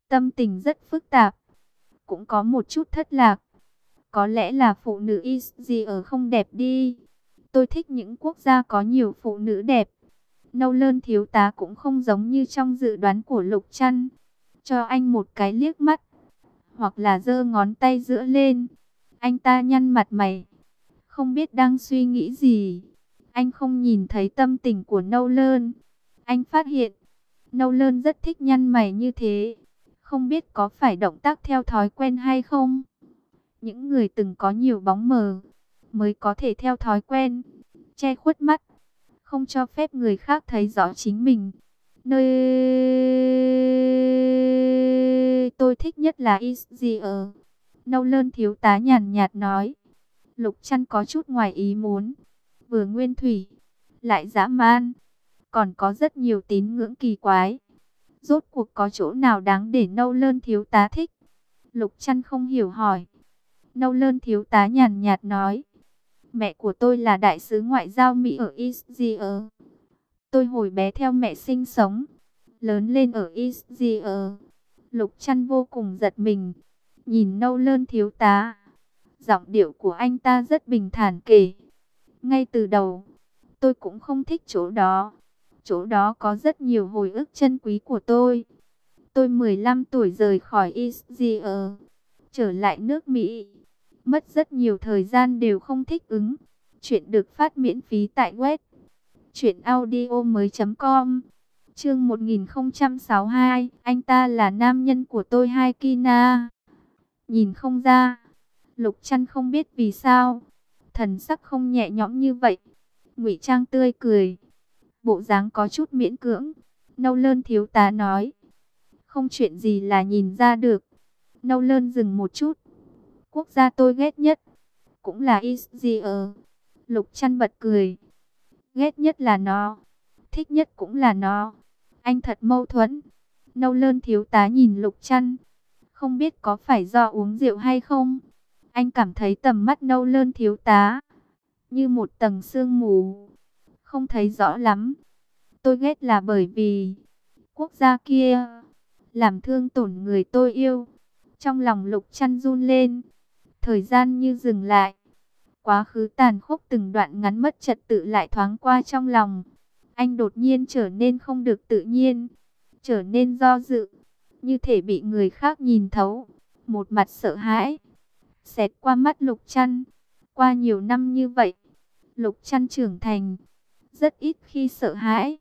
tâm tình rất phức tạp, cũng có một chút thất lạc. Có lẽ là phụ nữ gì ở không đẹp đi. Tôi thích những quốc gia có nhiều phụ nữ đẹp. Nâu Lơn thiếu tá cũng không giống như trong dự đoán của Lục Trăn. Cho anh một cái liếc mắt, hoặc là giơ ngón tay giữa lên. Anh ta nhăn mặt mày, không biết đang suy nghĩ gì. Anh không nhìn thấy tâm tình của Nâu Lơn. Anh phát hiện, Nâu Lơn rất thích nhăn mày như thế. Không biết có phải động tác theo thói quen hay không? Những người từng có nhiều bóng mờ mới có thể theo thói quen che khuất mắt, không cho phép người khác thấy rõ chính mình. Nơi tôi thích nhất là Izzy ở. Nâu Lơn thiếu tá nhàn nhạt nói. Lục Trăn có chút ngoài ý muốn. Vừa nguyên thủy, lại dã man, còn có rất nhiều tín ngưỡng kỳ quái. Rốt cuộc có chỗ nào đáng để Nâu Lơn thiếu tá thích? Lục Trăn không hiểu hỏi. Nâu Lơn thiếu tá nhàn nhạt nói. Mẹ của tôi là đại sứ ngoại giao Mỹ ở Izzy. Tôi hồi bé theo mẹ sinh sống, lớn lên ở Izzy. Lục Trăn vô cùng giật mình, nhìn Nâu Lơn thiếu tá. Giọng điệu của anh ta rất bình thản kể. Ngay từ đầu, tôi cũng không thích chỗ đó. Chỗ đó có rất nhiều hồi ức chân quý của tôi. Tôi 15 tuổi rời khỏi Izzy, trở lại nước Mỹ. Mất rất nhiều thời gian đều không thích ứng. Chuyện được phát miễn phí tại web truyệnaudiomoi.com. Chương 1062, anh ta là nam nhân của tôi hay Kina? Nhìn không ra. Lục Trăn không biết vì sao thần sắc không nhẹ nhõm như vậy. Ngụy trang tươi cười, bộ dáng có chút miễn cưỡng. Nâu Lơn thiếu tá nói. Không chuyện gì là nhìn ra được. Nâu Lơn dừng một chút. Quốc gia tôi ghét nhất cũng là Izzy. Lục Trăn bật cười. Ghét nhất là nó, thích nhất cũng là nó. Anh thật mâu thuẫn. Nâu Lơn thiếu tá nhìn Lục Trăn. Không biết có phải do uống rượu hay không, anh cảm thấy tầm mắt Nâu Lơn thiếu tá như một tầng sương mù, không thấy rõ lắm. Tôi ghét là bởi vì quốc gia kia làm thương tổn người tôi yêu. Trong lòng Lục Trăn run lên. Thời gian như dừng lại. Quá khứ tàn khốc từng đoạn ngắn mất trật tự lại thoáng qua trong lòng. Anh đột nhiên trở nên không được tự nhiên, trở nên do dự, như thể bị người khác nhìn thấu. Một mặt sợ hãi xẹt qua mắt Lục Trăn. Qua nhiều năm như vậy, Lục Trăn trưởng thành, rất ít khi sợ hãi.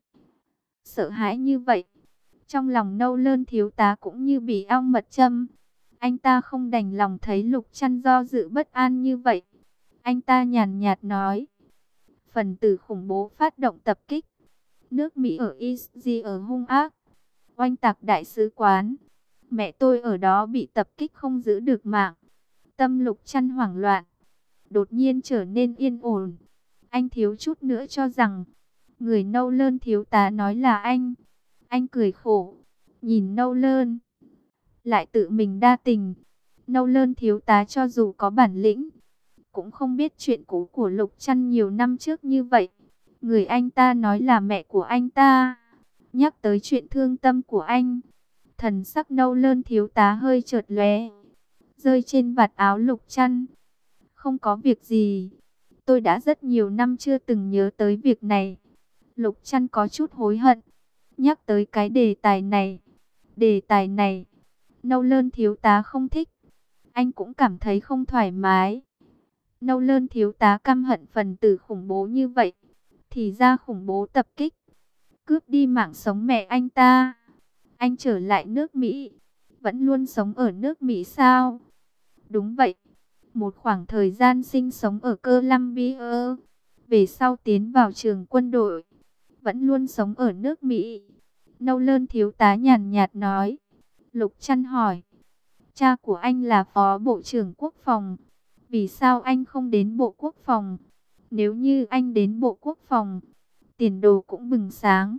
Sợ hãi như vậy, trong lòng Nâu Lơn thiếu tá cũng như bị ong mật châm. Anh ta không đành lòng thấy Lục Trăn do dự bất an như vậy. Anh ta nhàn nhạt nói. Phần tử khủng bố phát động tập kích nước Mỹ ở Izzy hung ác, oanh tạc đại sứ quán. Mẹ tôi ở đó bị tập kích không giữ được mạng. Tâm Lục Trăn hoảng loạn, đột nhiên trở nên yên ổn. Anh thiếu chút nữa cho rằng người Nâu Lơn thiếu tá nói là anh. Anh cười khổ, nhìn Nâu Lơn, lại tự mình đa tình. Nâu Lơn thiếu tá cho dù có bản lĩnh, cũng không biết chuyện cũ của Lục Trăn nhiều năm trước như vậy. Người anh ta nói là mẹ của anh ta, nhắc tới chuyện thương tâm của anh. Thần sắc Nâu Lơn thiếu tá hơi chợt lóe, rơi trên vạt áo Lục Trăn. Không có việc gì, tôi đã rất nhiều năm chưa từng nhớ tới việc này. Lục Trăn có chút hối hận, nhắc tới cái đề tài này. Đề tài này, Nâu Lơn thiếu tá không thích. Anh cũng cảm thấy không thoải mái. Nâu Lơn thiếu tá căm hận phần tử khủng bố như vậy. Thì ra khủng bố tập kích, cướp đi mạng sống mẹ anh ta. Anh trở lại nước Mỹ, vẫn luôn sống ở nước Mỹ sao? Đúng vậy. Một khoảng thời gian sinh sống ở Columbia, về sau tiến vào trường quân đội, vẫn luôn sống ở nước Mỹ. Nâu Lơn thiếu tá nhàn nhạt nói. Lục Trăn hỏi. Cha của anh là phó bộ trưởng quốc phòng. Vì sao anh không đến bộ quốc phòng? Nếu như anh đến bộ quốc phòng, tiền đồ cũng bừng sáng.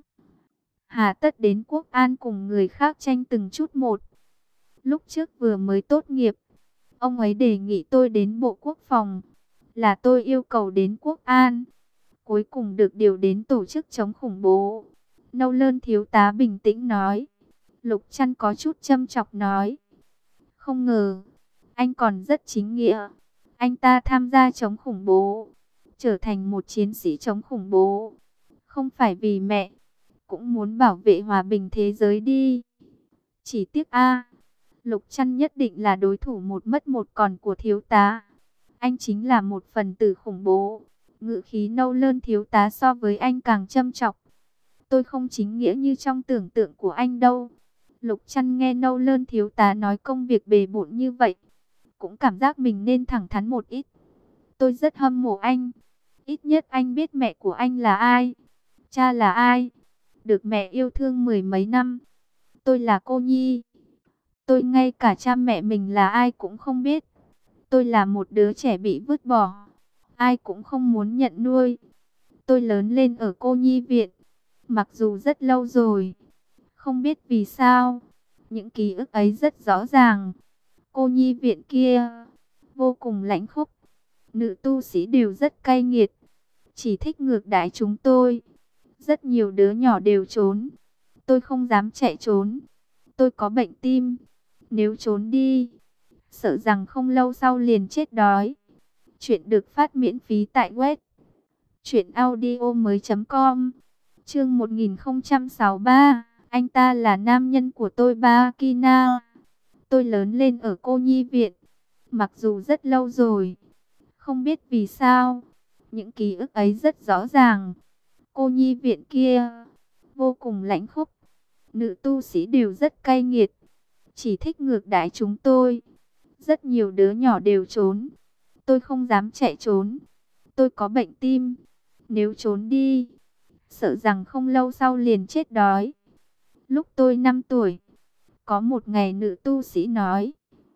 Hà tất đến quốc an cùng người khác tranh từng chút một. Lúc trước vừa mới tốt nghiệp, ông ấy đề nghị tôi đến bộ quốc phòng, là tôi yêu cầu đến quốc an. Cuối cùng được điều đến tổ chức chống khủng bố. Nâu Lơn thiếu tá bình tĩnh nói. Lục Trăn có chút châm chọc nói. Không ngờ, anh còn rất chính nghĩa. Anh ta tham gia chống khủng bố, trở thành một chiến sĩ chống khủng bố. Không phải vì mẹ, cũng muốn bảo vệ hòa bình thế giới đi. Chỉ tiếc Lục Trăn nhất định là đối thủ một mất một còn của thiếu tá. Anh chính là một phần tử khủng bố. Ngữ khí nâu lơn thiếu tá so với anh càng châm chọc. Tôi không chính nghĩa như trong tưởng tượng của anh đâu. Lục Trăn nghe nâu lơn thiếu tá nói công việc bề bộn như vậy, cũng cảm giác mình nên thẳng thắn một ít. Tôi rất hâm mộ anh. Ít nhất anh biết mẹ của anh là ai, cha là ai, được mẹ yêu thương mười mấy năm. Tôi là cô nhi. Tôi ngay cả cha mẹ mình là ai cũng không biết. Tôi là một đứa trẻ bị vứt bỏ, ai cũng không muốn nhận nuôi. Tôi lớn lên ở cô nhi viện, mặc dù rất lâu rồi. Không biết vì sao, những ký ức ấy rất rõ ràng. Cô nhi viện kia vô cùng lãnh khốc, nữ tu sĩ đều rất cay nghiệt, chỉ thích ngược đãi chúng tôi. Rất nhiều đứa nhỏ đều trốn. Tôi không dám chạy trốn. Tôi có bệnh tim, nếu trốn đi, sợ rằng không lâu sau liền chết đói. Chuyện được phát miễn phí tại web truyệnaudiomoi.com. Chương 1063, anh ta là nam nhân của tôi ba Kina. Tôi lớn lên ở cô nhi viện, mặc dù rất lâu rồi. Không biết vì sao, những ký ức ấy rất rõ ràng. Cô nhi viện kia vô cùng lãnh khốc, nữ tu sĩ đều rất cay nghiệt, chỉ thích ngược đãi chúng tôi. Rất nhiều đứa nhỏ đều trốn. Tôi không dám chạy trốn. Tôi có bệnh tim, nếu trốn đi, sợ rằng không lâu sau liền chết đói. Lúc tôi 5 tuổi, có một ngày nữ tu sĩ nói,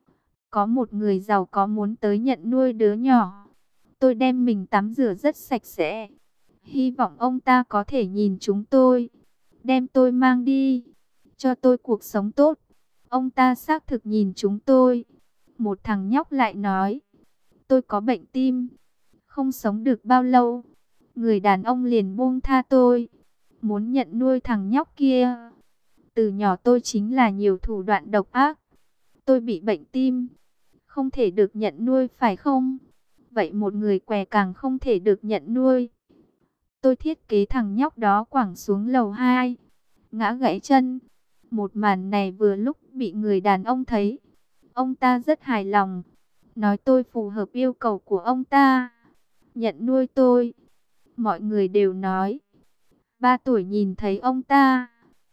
có một người giàu có muốn tới nhận nuôi đứa nhỏ. Tôi đem mình tắm rửa rất sạch sẽ, hy vọng ông ta có thể nhìn chúng tôi, đem tôi mang đi, cho tôi cuộc sống tốt. Ông ta xác thực nhìn chúng tôi. Một thằng nhóc lại nói, tôi có bệnh tim, không sống được bao lâu. Người đàn ông liền buông tha tôi, muốn nhận nuôi thằng nhóc kia. Từ nhỏ tôi chính là nhiều thủ đoạn độc ác. Tôi bị bệnh tim, không thể được nhận nuôi phải không? Vậy một người què càng không thể được nhận nuôi. Tôi thiết kế thằng nhóc đó quẳng xuống lầu 2, ngã gãy chân. Một màn này vừa lúc bị người đàn ông thấy. Ông ta rất hài lòng, nói tôi phù hợp yêu cầu của ông ta, nhận nuôi tôi. Mọi người đều nói, 3 tuổi nhìn thấy ông ta,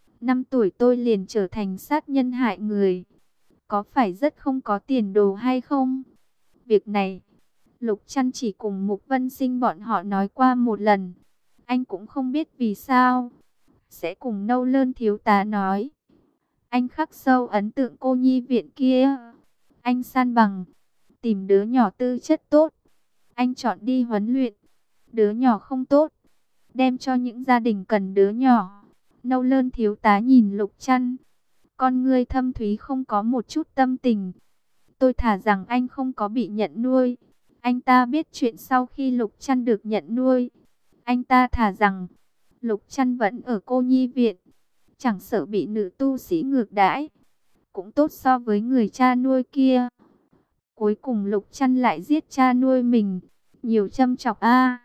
5 tuổi tôi liền trở thành sát nhân hại người. Có phải rất không có tiền đồ hay không? Việc này, Lục Trăn chỉ cùng Mục Vân Sinh bọn họ nói qua một lần. Anh cũng không biết vì sao, sẽ cùng nâu lơn thiếu tá nói. Anh khắc sâu ấn tượng cô nhi viện kia. Anh san bằng, tìm đứa nhỏ tư chất tốt. Anh chọn đi huấn luyện. Đứa nhỏ không tốt, đem cho những gia đình cần đứa nhỏ. Nâu lơn thiếu tá nhìn Lục Trăn, con ngươi thâm thúy không có một chút tâm tình. Tôi thả rằng anh không có bị nhận nuôi. Anh ta biết chuyện sau khi Lục Trăn được nhận nuôi. Anh ta thả rằng Lục Trăn vẫn ở cô nhi viện, chẳng sợ bị nữ tu sĩ ngược đãi, cũng tốt so với người cha nuôi kia. Cuối cùng Lục Trăn lại giết cha nuôi mình, nhiều châm chọc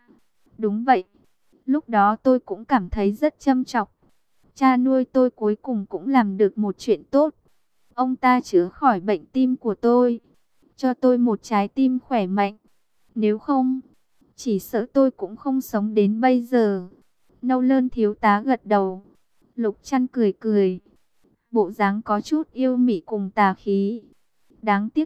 Đúng vậy, lúc đó tôi cũng cảm thấy rất châm chọc. Cha nuôi tôi cuối cùng cũng làm được một chuyện tốt. Ông ta chữa khỏi bệnh tim của tôi, cho tôi một trái tim khỏe mạnh. Nếu không, chỉ sợ tôi cũng không sống đến bây giờ. Nâu lơn thiếu tá gật đầu. Lục Trăn cười cười, bộ dáng có chút yêu mị cùng tà khí. Đáng tiếc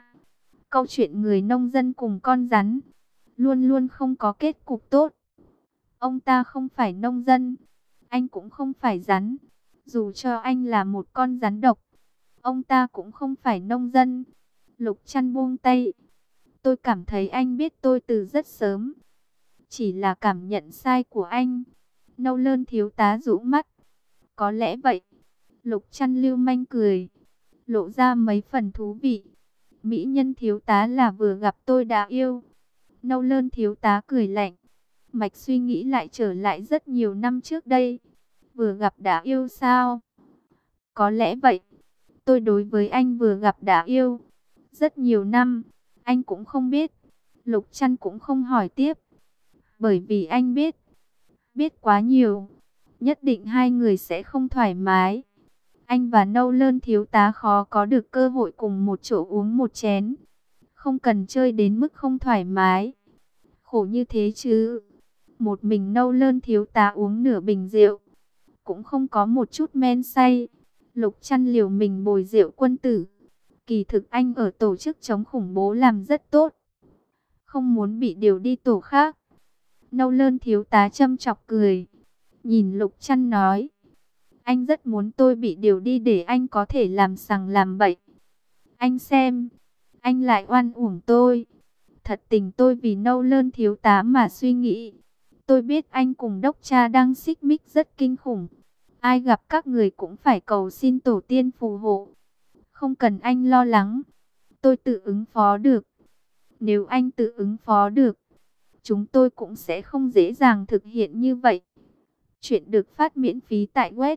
câu chuyện người nông dân cùng con rắn luôn luôn không có kết cục tốt. Ông ta không phải nông dân, anh cũng không phải rắn. Dù cho anh là một con rắn độc, ông ta cũng không phải nông dân. Lục Trăn buông tay. Tôi cảm thấy anh biết tôi từ rất sớm. Chỉ là cảm nhận sai của anh. Nâu lơn thiếu tá rũ mắt. Có lẽ vậy. Lục Trăn lưu manh cười, lộ ra mấy phần thú vị. Mỹ nhân thiếu tá là vừa gặp tôi đã yêu. Nâu lơn thiếu tá cười lạnh. Mạch suy nghĩ lại trở lại rất nhiều năm trước đây. Vừa gặp đã yêu sao? Có lẽ vậy. Tôi đối với anh vừa gặp đã yêu. Rất nhiều năm, anh cũng không biết. Lục Trăn cũng không hỏi tiếp. Bởi vì anh biết quá nhiều. Nhất định hai người sẽ không thoải mái. Anh và Nâu Lơn thiếu tá khó có được cơ hội cùng một chỗ uống một chén. Không cần chơi đến mức không thoải mái. Khổ như thế chứ. Một mình Nâu Lơn thiếu tá uống nửa bình rượu. Cũng không có một chút men say. Lục Trăn liều mình bồi rượu quân tử. Kỳ thực anh ở tổ chức chống khủng bố làm rất tốt. Không muốn bị điều đi tổ khác. Nâu Lơn thiếu tá châm chọc cười. Nhìn Lục Trăn nói. Anh rất muốn tôi bị điều đi để anh có thể làm sằng làm bậy. Anh xem. Anh lại oan uổng tôi. Thật tình tôi vì Nâu Lơn thiếu tá mà suy nghĩ. Tôi biết anh cùng đốc cha đang xích mích rất kinh khủng. Ai gặp các người cũng phải cầu xin tổ tiên phù hộ. Không cần anh lo lắng. Tôi tự ứng phó được. Nếu anh tự ứng phó được, chúng tôi cũng sẽ không dễ dàng thực hiện như vậy. Chuyện được phát miễn phí tại web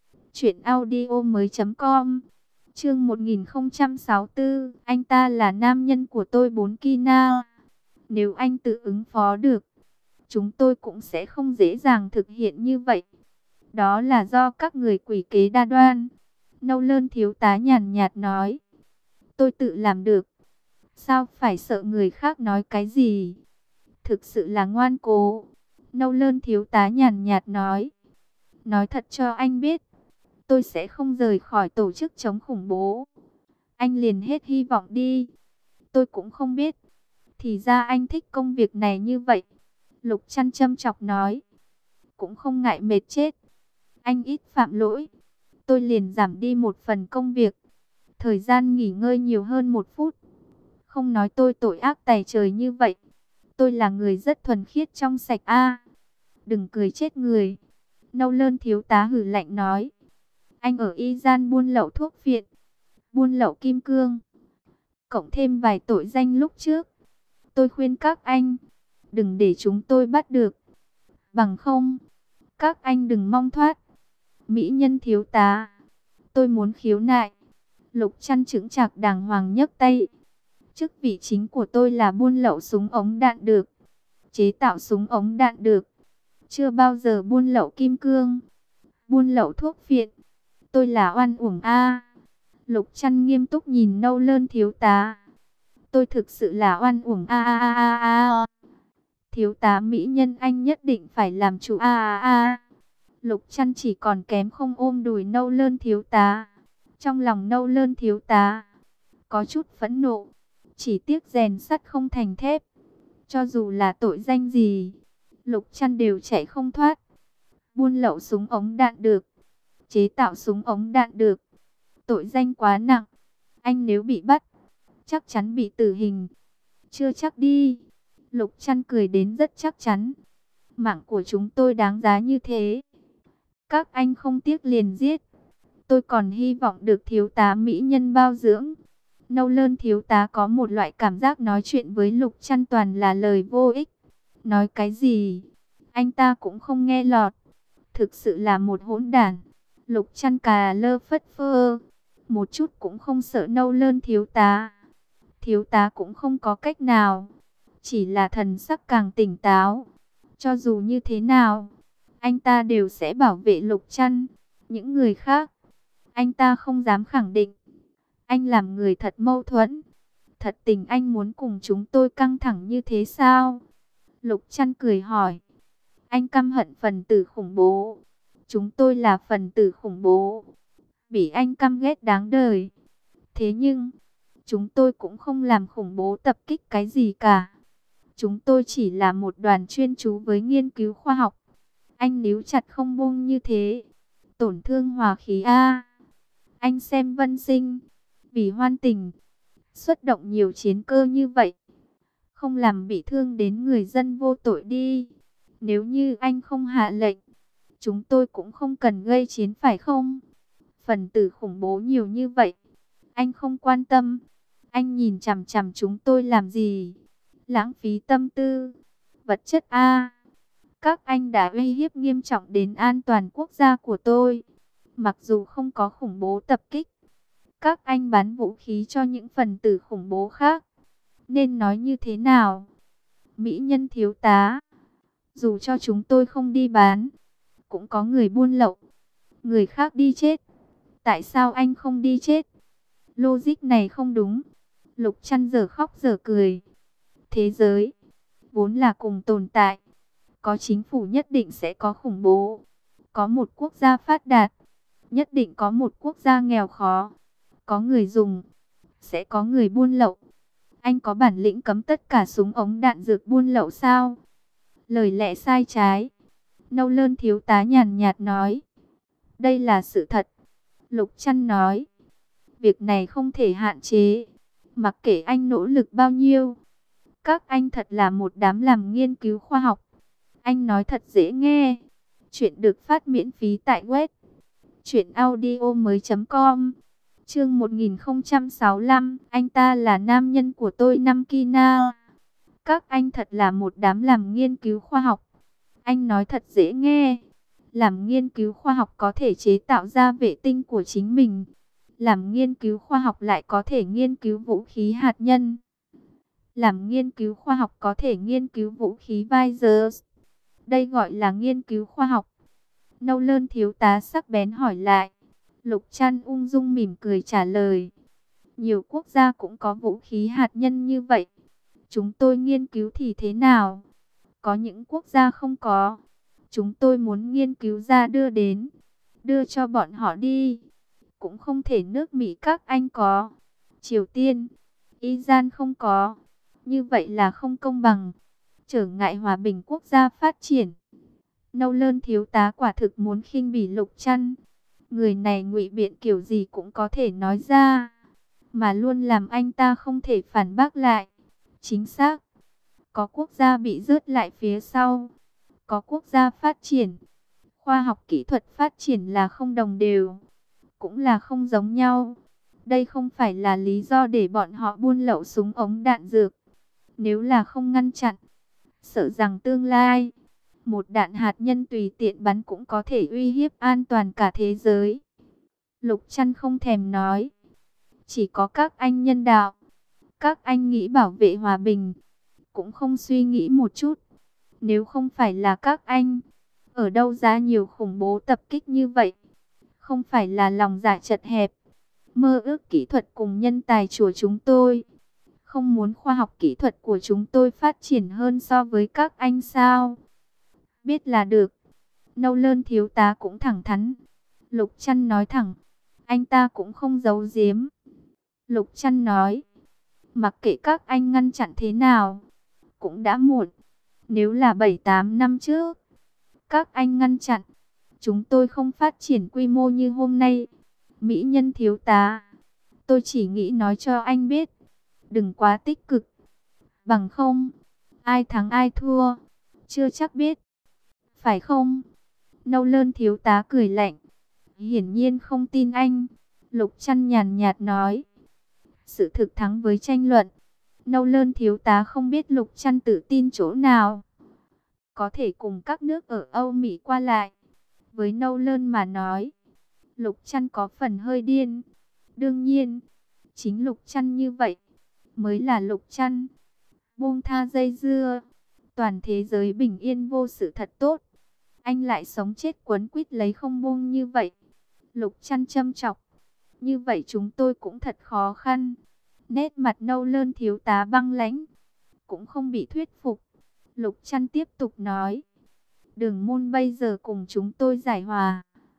truyệnaudiomoi.com. Chương 1064, anh ta là nam nhân của tôi 4 Kina. Nếu anh tự ứng phó được, chúng tôi cũng sẽ không dễ dàng thực hiện như vậy. Đó là do các người quỷ kế đa đoan. Nâu Lơn thiếu tá nhàn nhạt nói. Tôi tự làm được. Sao phải sợ người khác nói cái gì? Thực sự là ngoan cố. Nâu Lơn thiếu tá nhàn nhạt nói. Nói thật cho anh biết. Tôi sẽ không rời khỏi tổ chức chống khủng bố. Anh liền hết hy vọng đi. Tôi cũng không biết. Thì ra anh thích công việc này như vậy. Lục Trăn châm chọc nói. Cũng không ngại mệt chết. Anh ít phạm lỗi. Tôi liền giảm đi một phần công việc. Thời gian nghỉ ngơi nhiều hơn 1 phút. Không nói tôi tội ác tày trời như vậy. Tôi là người rất thuần khiết trong sạch a. Đừng cười chết người. Nâu Lơn thiếu tá hử lạnh nói. Anh ở y gian buôn lậu thuốc phiện, buôn lậu kim cương, cộng thêm vài tội danh lúc trước. Tôi khuyên các anh, đừng để chúng tôi bắt được. Bằng không, các anh đừng mong thoát. Mỹ nhân thiếu tá, tôi muốn khiếu nại. Lục Trăn chững chạc đàng hoàng nhấc tay. Chức vị chính của tôi là buôn lậu súng ống đạn được, chế tạo súng ống đạn được. Chưa bao giờ buôn lậu kim cương, buôn lậu thuốc phiện. Tôi là oan uổng a. Lục Trăn nghiêm túc nhìn Nâu Lơn thiếu tá. Tôi thực sự là oan uổng a. Thiếu tá mỹ nhân anh nhất định phải làm chủ a. Lục Trăn chỉ còn kém không ôm đùi Nâu Lơn thiếu tá. Trong lòng Nâu Lơn thiếu tá có chút phẫn nộ, chỉ tiếc rèn sắt không thành thép. Cho dù là tội danh gì, Lục Trăn đều chạy không thoát. Buôn lậu súng ống đạn được, chế tạo súng ống đạn được. Tội danh quá nặng. Anh nếu bị bắt, chắc chắn bị tử hình. Chưa chắc đi. Lục Trăn cười đến rất chắc chắn. Mạng của chúng tôi đáng giá như thế. Các anh không tiếc liền giết. Tôi còn hy vọng được thiếu tá mỹ nhân bao dưỡng. Nâu Lơn thiếu tá có một loại cảm giác nói chuyện với Lục Trăn toàn là lời vô ích. Nói cái gì, anh ta cũng không nghe lọt. Thực sự là một hỗn đản. Lục Trăn cà lơ phất phơ, một chút cũng không sợ Nâu Lơn thiếu tá. Thiếu tá cũng không có cách nào, chỉ là thần sắc càng tỉnh táo. Cho dù như thế nào, anh ta đều sẽ bảo vệ Lục Trăn. Những người khác, anh ta không dám khẳng định. Anh làm người thật mâu thuẫn. Thật tình anh muốn cùng chúng tôi căng thẳng như thế sao? Lục Trăn cười hỏi. Anh căm hận phần tử khủng bố. Chúng tôi là phần tử khủng bố. Bị anh căm ghét đáng đời. Thế nhưng, chúng tôi cũng không làm khủng bố tập kích cái gì cả. Chúng tôi chỉ là một đoàn chuyên chú với nghiên cứu khoa học. Anh níu chặt không buông như thế, tổn thương hòa khí a. Anh xem Vân Sinh, vì hoan tình, xuất động nhiều chiến cơ như vậy. Không làm bị thương đến người dân vô tội đi. Nếu như anh không hạ lệnh, chúng tôi cũng không cần gây chiến phải không? Phần tử khủng bố nhiều như vậy, anh không quan tâm. Anh nhìn chằm chằm chúng tôi làm gì? Lãng phí tâm tư, vật chất a. Các anh đã uy hiếp nghiêm trọng đến an toàn quốc gia của tôi. Mặc dù không có khủng bố tập kích, các anh bán vũ khí cho những phần tử khủng bố khác. Nên nói như thế nào? Mỹ nhân thiếu tá, dù cho chúng tôi không đi bán, cũng có người buôn lậu, người khác đi chết. Tại sao anh không đi chết? Logic này không đúng. Lục Trăn giờ khóc giờ cười. Thế giới vốn là cùng tồn tại. Có chính phủ nhất định sẽ có khủng bố. Có một quốc gia phát đạt, nhất định có một quốc gia nghèo khó. Có người dùng, sẽ có người buôn lậu. Anh có bản lĩnh cấm tất cả súng ống đạn dược buôn lậu sao? Lời lẽ sai trái. Nâu Lơn thiếu tá nhàn nhạt nói. Đây là sự thật. Lục Trăn nói. Việc này không thể hạn chế. Mặc kệ anh nỗ lực bao nhiêu. Các anh thật là một đám làm nghiên cứu khoa học. Anh nói thật dễ nghe. Chuyện được phát miễn phí tại web truyệnaudiomoi.com. Chương 1065, anh ta là nam nhân của tôi Nam Kina. Các anh thật là một đám làm nghiên cứu khoa học. Anh nói thật dễ nghe. Làm nghiên cứu khoa học có thể chế tạo ra vệ tinh của chính mình. Làm nghiên cứu khoa học lại có thể nghiên cứu vũ khí hạt nhân. Làm nghiên cứu khoa học có thể nghiên cứu vũ khí Virus. Đây gọi là nghiên cứu khoa học. Nâu Lơn thiếu tá sắc bén hỏi lại. Lục Trăn ung dung mỉm cười trả lời. Nhiều quốc gia cũng có vũ khí hạt nhân như vậy. Chúng tôi nghiên cứu thì thế nào? Có những quốc gia không có. Chúng tôi muốn nghiên cứu ra đưa đến. Đưa cho bọn họ đi. Cũng không thể nước Mỹ các anh có. Triều Tiên, Iran không có. Như vậy là không công bằng. Trở ngại hòa bình quốc gia phát triển. Nâu Lơn thiếu tá quả thực muốn khinh bỉ Lục Trăn. Người này ngụy biện kiểu gì cũng có thể nói ra. Mà luôn làm anh ta không thể phản bác lại. Chính xác. Có quốc gia bị rớt lại phía sau. Có quốc gia phát triển. Khoa học kỹ thuật phát triển là không đồng đều. Cũng là không giống nhau. Đây không phải là lý do để bọn họ buôn lậu súng ống đạn dược. Nếu là không ngăn chặn, sợ rằng tương lai, một đạn hạt nhân tùy tiện bắn cũng có thể uy hiếp an toàn cả thế giới. Lục Trăn không thèm nói. Chỉ có các anh nhân đạo. Các anh nghĩ bảo vệ hòa bình. Cũng không suy nghĩ một chút. Nếu không phải là các anh, ở đâu ra nhiều khủng bố tập kích như vậy? Không phải là lòng dạ chật hẹp. Mơ ước kỹ thuật cùng nhân tài của chúng tôi. Không muốn khoa học kỹ thuật của chúng tôi phát triển hơn so với các anh sao? Biết là được. Nâu Lơn thiếu tá cũng thẳng thắn. Lục Trăn nói thẳng. Anh ta cũng không giấu giếm. Lục Trăn nói. Mặc kệ các anh ngăn chặn thế nào, cũng đã muộn. Nếu là 7-8 năm trước, các anh ngăn chặn, chúng tôi không phát triển quy mô như hôm nay. Mỹ nhân thiếu tá, tôi chỉ nghĩ nói cho anh biết. Đừng quá tích cực. Bằng không, ai thắng ai thua, chưa chắc biết. Phải không? Nâu Lơn thiếu tá cười lạnh. Hiển nhiên không tin anh. Lục Trăn nhàn nhạt nói. Sự thực thắng với tranh luận. Nâu Lơn thiếu tá không biết Lục Trăn tự tin chỗ nào. Có thể cùng các nước ở Âu Mỹ qua lại. Với Nâu Lơn mà nói, Lục Trăn có phần hơi điên. Đương nhiên, chính Lục Trăn như vậy mới là Lục Trăn. Buông tha dây dưa. Toàn thế giới bình yên vô sự thật tốt. Anh lại sống chết quấn quýt lấy không buông như vậy. Lục Trăn châm chọc. Như vậy chúng tôi cũng thật khó khăn. Nét mặt Nâu Lơn thiếu tá băng lãnh. Cũng không bị thuyết phục. Lục Trăn tiếp tục nói. Đường môn bây giờ cùng chúng tôi giải hòa.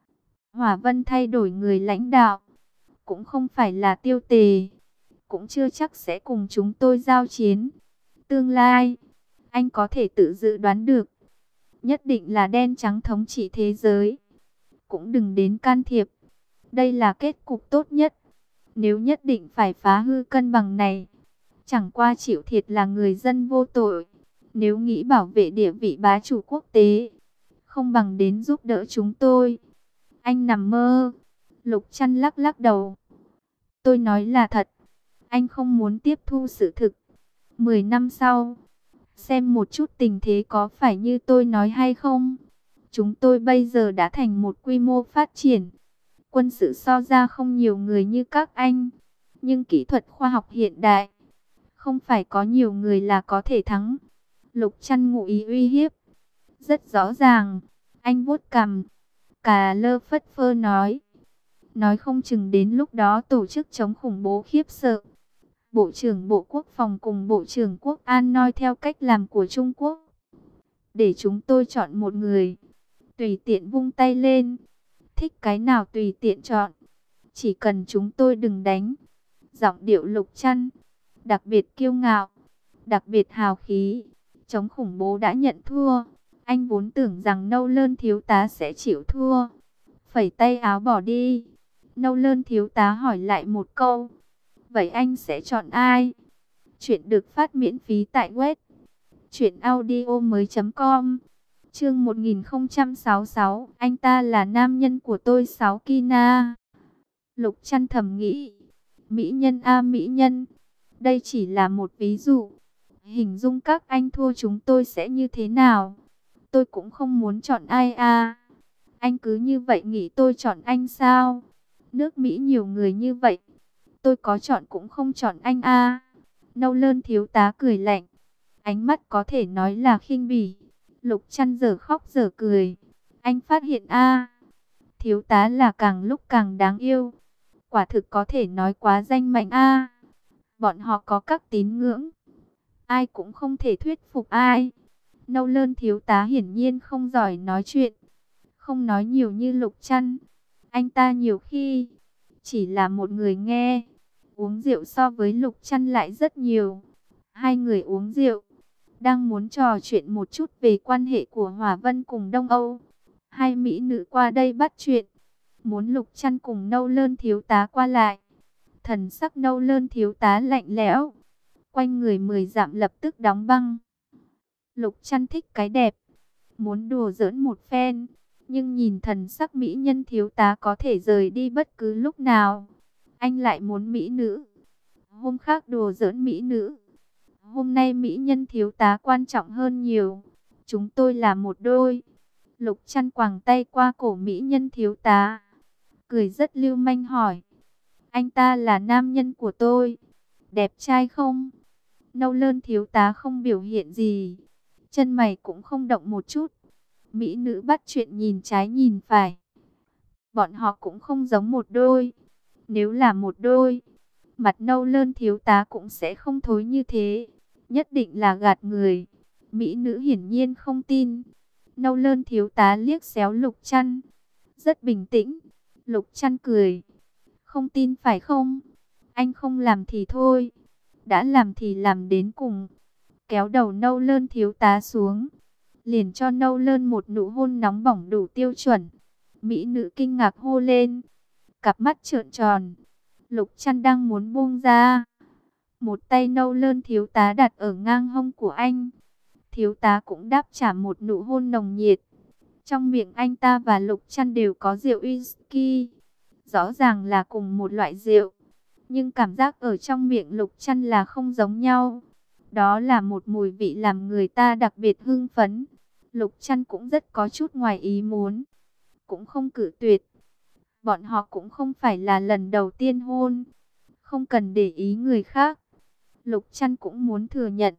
Hỏa Vân thay đổi người lãnh đạo. Cũng không phải là Tiêu Tề. Cũng chưa chắc sẽ cùng chúng tôi giao chiến. Tương lai, anh có thể tự dự đoán được. Nhất định là đen trắng thống trị thế giới. Cũng đừng đến can thiệp. Đây là kết cục tốt nhất. Nếu nhất định phải phá hư cân bằng này, chẳng qua chịu thiệt là người dân vô tội. Nếu nghĩ bảo vệ địa vị bá chủ quốc tế, không bằng đến giúp đỡ chúng tôi. Anh nằm mơ. Lục Trăn lắc lắc đầu. Tôi nói là thật. Anh không muốn tiếp thu sự thực. 10 năm sau, xem một chút tình thế có phải như tôi nói hay không. Chúng tôi bây giờ đã thành một quy mô phát triển. Quân sự so ra không nhiều người như các anh, nhưng kỹ thuật khoa học hiện đại, không phải có nhiều người là có thể thắng. Lục Trăn ngụ ý uy hiếp, rất rõ ràng. Anh vuốt cằm, cà lơ phất phơ nói không chừng đến lúc đó tổ chức chống khủng bố khiếp sợ. Bộ trưởng Bộ Quốc phòng cùng Bộ trưởng Quốc an noi theo cách làm của Trung Quốc. Để chúng tôi chọn một người, tùy tiện vung tay lên, thích cái nào tùy tiện chọn, chỉ cần chúng tôi đừng đánh. Giọng điệu Lục Trăn đặc biệt kiêu ngạo, đặc biệt hào khí. Chống khủng bố đã nhận thua, anh vốn tưởng rằng Nâu Lơn thiếu tá sẽ chịu thua, phẩy tay áo bỏ đi. Nâu Lơn thiếu tá hỏi lại một câu, vậy anh sẽ chọn ai? Chuyện được phát miễn phí tại web truyệnaudiomoi.com. Chương 1066, anh ta là nam nhân của tôi. 6 Kina. Lục Trăn thầm nghĩ, mỹ nhân a mỹ nhân, đây chỉ là một ví dụ. Hình dung các anh thua chúng tôi sẽ như thế nào? Tôi cũng không muốn chọn ai a. Anh cứ như vậy nghĩ tôi chọn anh sao? Nước Mỹ nhiều người như vậy, tôi có chọn cũng không chọn anh a. Nâu Lơn thiếu tá cười lạnh, ánh mắt có thể nói là khinh bỉ. Lục Trăn giờ khóc giờ cười. Anh phát hiện a, thiếu tá là càng lúc càng đáng yêu. Quả thực có thể nói quá danh mạnh a. Bọn họ có các tín ngưỡng, ai cũng không thể thuyết phục ai. Nâu Lơn thiếu tá hiển nhiên không giỏi nói chuyện, không nói nhiều như Lục Trăn. Anh ta nhiều khi chỉ là một người nghe. Uống rượu so với Lục Trăn lại rất nhiều. Hai người uống rượu, đang muốn trò chuyện một chút về quan hệ của Hòa Vân cùng Đông Âu. Hai mỹ nữ qua đây bắt chuyện, muốn Lục Trăn cùng Nâu Lơn thiếu tá qua lại. Thần sắc Nâu Lơn thiếu tá lạnh lẽo, quanh người 10 dặm lập tức đóng băng. Lục Trăn thích cái đẹp, muốn đùa giỡn một phen, nhưng nhìn thần sắc mỹ nhân thiếu tá có thể rời đi bất cứ lúc nào. Anh lại muốn mỹ nữ. Hôm khác đùa giỡn mỹ nữ, hôm nay mỹ nhân thiếu tá quan trọng hơn nhiều. Chúng tôi là một đôi. Lục Trăn quàng tay qua cổ mỹ nhân thiếu tá, cười rất lưu manh hỏi, anh ta là nam nhân của tôi, đẹp trai không? Nâu Lơn thiếu tá không biểu hiện gì, chân mày cũng không động một chút. Mỹ nữ bắt chuyện nhìn trái nhìn phải. Bọn họ cũng không giống một đôi. Nếu là một đôi, mặt Nâu Lơn thiếu tá cũng sẽ không thối như thế. Nhất định là gạt người. Mỹ nữ hiển nhiên không tin. Nâu Lơn thiếu tá liếc xéo Lục Trăn, rất bình tĩnh. Lục Trăn cười, không tin phải không? Anh không làm thì thôi, đã làm thì làm đến cùng. Kéo đầu Nâu Lơn thiếu tá xuống, liền cho Nâu Lơn một nụ hôn nóng bỏng đủ tiêu chuẩn. Mỹ nữ kinh ngạc hô lên, cặp mắt trợn tròn. Lục Trăn đang muốn buông ra, một tay Nâu Lơn thiếu tá đặt ở ngang hông của anh. Thiếu tá cũng đáp trả một nụ hôn nồng nhiệt. Trong miệng anh ta và Lục Trăn đều có rượu whisky, rõ ràng là cùng một loại rượu, nhưng cảm giác ở trong miệng Lục Trăn là không giống nhau. Đó là một mùi vị làm người ta đặc biệt hưng phấn. Lục Trăn cũng rất có chút ngoài ý muốn, cũng không cự tuyệt. Bọn họ cũng không phải là lần đầu tiên hôn, không cần để ý người khác. Lục Trăn cũng muốn thừa nhận,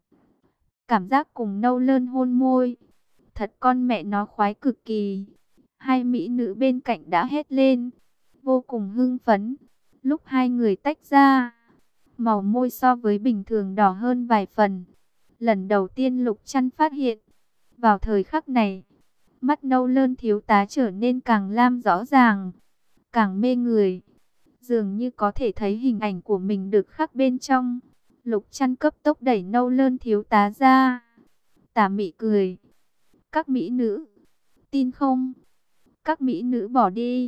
cảm giác cùng Nâu Lơn hôn môi, thật con mẹ nó khoái cực kỳ. Hai mỹ nữ bên cạnh đã hét lên, vô cùng hưng phấn. Lúc hai người tách ra, màu môi so với bình thường đỏ hơn vài phần. Lần đầu tiên Lục Trăn phát hiện, vào thời khắc này, mắt Nâu Lơn thiếu tá trở nên càng lam rõ ràng, càng mê người. Dường như có thể thấy hình ảnh của mình được khắc bên trong. Lục Trăn cấp tốc đẩy Nâu Lơn thiếu tá ra, tà mị cười, các mỹ nữ, tin không? Các mỹ nữ bỏ đi,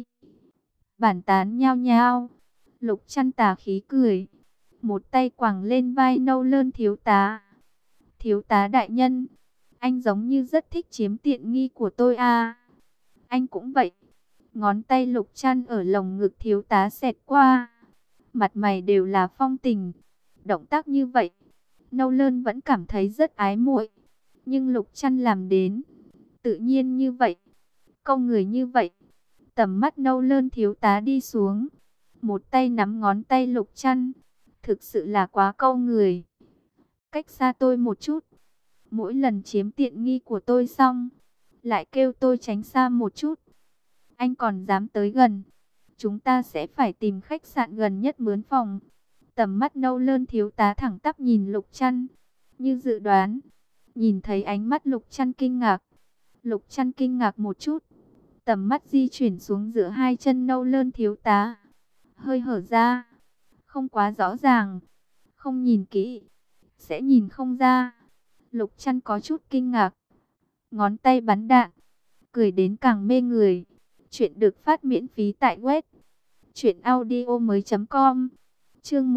bản tán nhao nhao. Lục Trăn tà khí cười, một tay quàng lên vai Nâu Lơn thiếu tá. Thiếu tá đại nhân, anh giống như rất thích chiếm tiện nghi của tôi à. Anh cũng vậy. Ngón tay Lục Trăn ở lồng ngực thiếu tá xẹt qua, mặt mày đều là phong tình. Động tác như vậy, Nâu Lơn vẫn cảm thấy rất ái muội, nhưng Lục Trăn làm đến tự nhiên như vậy, câu người như vậy, Tầm mắt nâu lơn thiếu tá đi xuống, một tay nắm ngón tay Lục Trăn, thực sự là quá câu người. Cách xa tôi một chút, mỗi lần chiếm tiện nghi của tôi xong, lại kêu tôi tránh xa một chút. Anh còn dám tới gần, chúng ta sẽ phải tìm khách sạn gần nhất mướn phòng. Tầm mắt nâu lơn thiếu tá thẳng tắp nhìn Lục Trăn, như dự đoán. Nhìn thấy ánh mắt Lục Trăn kinh ngạc, Lục Trăn kinh ngạc một chút, tầm mắt di chuyển xuống giữa hai chân nâu lơn thiếu tá, hơi hở ra, không quá rõ ràng, không nhìn kỹ, sẽ nhìn không ra. Lục Trăn có chút kinh ngạc, ngón tay bắn đạn, cười đến càng mê người. Chuyện được phát miễn phí tại web truyệnaudiomoi.com. Chương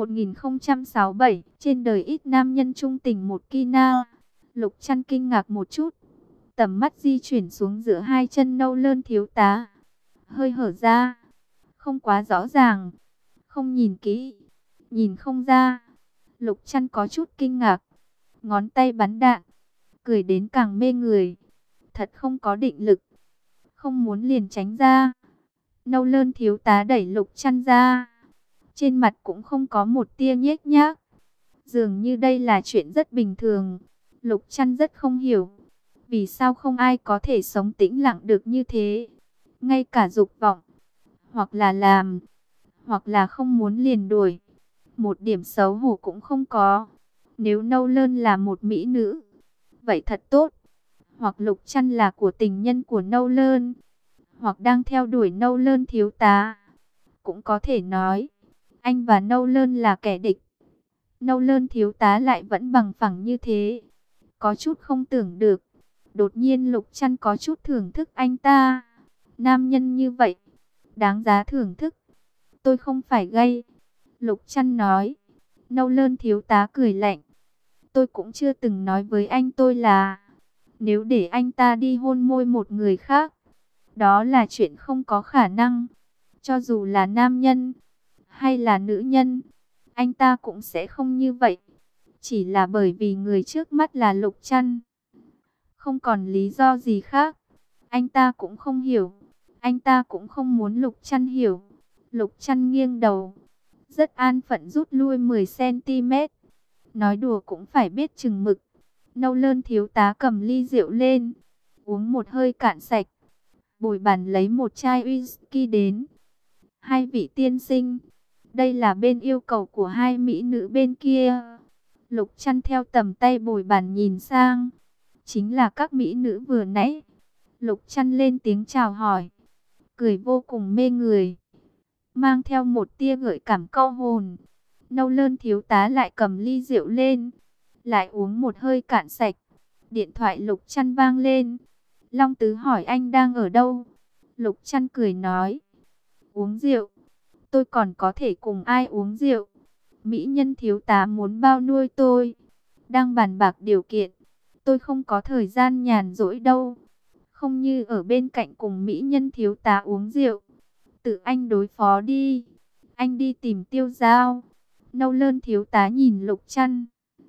1067, trên đời ít nam nhân trung tình một kina. Lục Trăn kinh ngạc một chút, tầm mắt di chuyển xuống giữa hai chân nâu lơn thiếu tá, hơi hở ra, không quá rõ ràng, không nhìn kỹ, nhìn không ra. Lục Trăn có chút kinh ngạc, ngón tay bắn đạn, cười đến càng mê người, thật không có định lực, không muốn liền tránh ra. Nâu lơn thiếu tá đẩy Lục Trăn ra, trên mặt cũng không có một tia nhếch nhác, dường như đây là chuyện rất bình thường. Lục Trăn rất không hiểu, vì sao không ai có thể sống tĩnh lặng được như thế, ngay cả dục vọng, hoặc là làm, hoặc là không muốn liền đuổi, một điểm xấu hổ cũng không có. Nếu nâu lơn là một mỹ nữ, vậy thật tốt, hoặc Lục Trăn là của tình nhân của nâu lơn, hoặc đang theo đuổi nâu lơn thiếu tá, cũng có thể nói anh và nâu lơn là kẻ địch. Nâu lơn thiếu tá lại vẫn bằng phẳng như thế, có chút không tưởng được. Đột nhiên Lục Trăn có chút thưởng thức anh ta. Nam nhân như vậy, đáng giá thưởng thức. Tôi không phải gay, Lục Trăn nói. Nâu lơn thiếu tá cười lạnh. Tôi cũng chưa từng nói với anh tôi là, nếu để anh ta đi hôn môi một người khác, đó là chuyện không có khả năng. Cho dù là nam nhân, hay là nữ nhân, anh ta cũng sẽ không như vậy. Chỉ là bởi vì người trước mắt là Lục Trăn, không còn lý do gì khác. Anh ta cũng không hiểu, anh ta cũng không muốn Lục Trăn hiểu. Lục Trăn nghiêng đầu, rất an phận rút lui 10 cm. Nói đùa cũng phải biết chừng mực. Nâu lơn thiếu tá cầm ly rượu lên, uống một hơi cạn sạch. Bồi bàn lấy một chai whisky đến. Hai vị tiên sinh, đây là bên yêu cầu của hai mỹ nữ bên kia. Lục Trăn theo tầm tay bồi bàn nhìn sang, chính là các mỹ nữ vừa nãy. Lục Trăn lên tiếng chào hỏi, cười vô cùng mê người, mang theo một tia gợi cảm câu hồn. Nâu lơn thiếu tá lại cầm ly rượu lên, lại uống một hơi cạn sạch. Điện thoại Lục Trăn vang lên. Long Tứ hỏi anh đang ở đâu. Lục Trăn cười nói, uống rượu. Tôi còn có thể cùng ai uống rượu? Mỹ nhân thiếu tá muốn bao nuôi tôi, đang bàn bạc điều kiện. Tôi không có thời gian nhàn rỗi đâu, không như ở bên cạnh cùng mỹ nhân thiếu tá uống rượu. Tự anh đối phó đi, anh đi tìm Tiêu Giao. Nâu lơn thiếu tá nhìn Lục Trăn,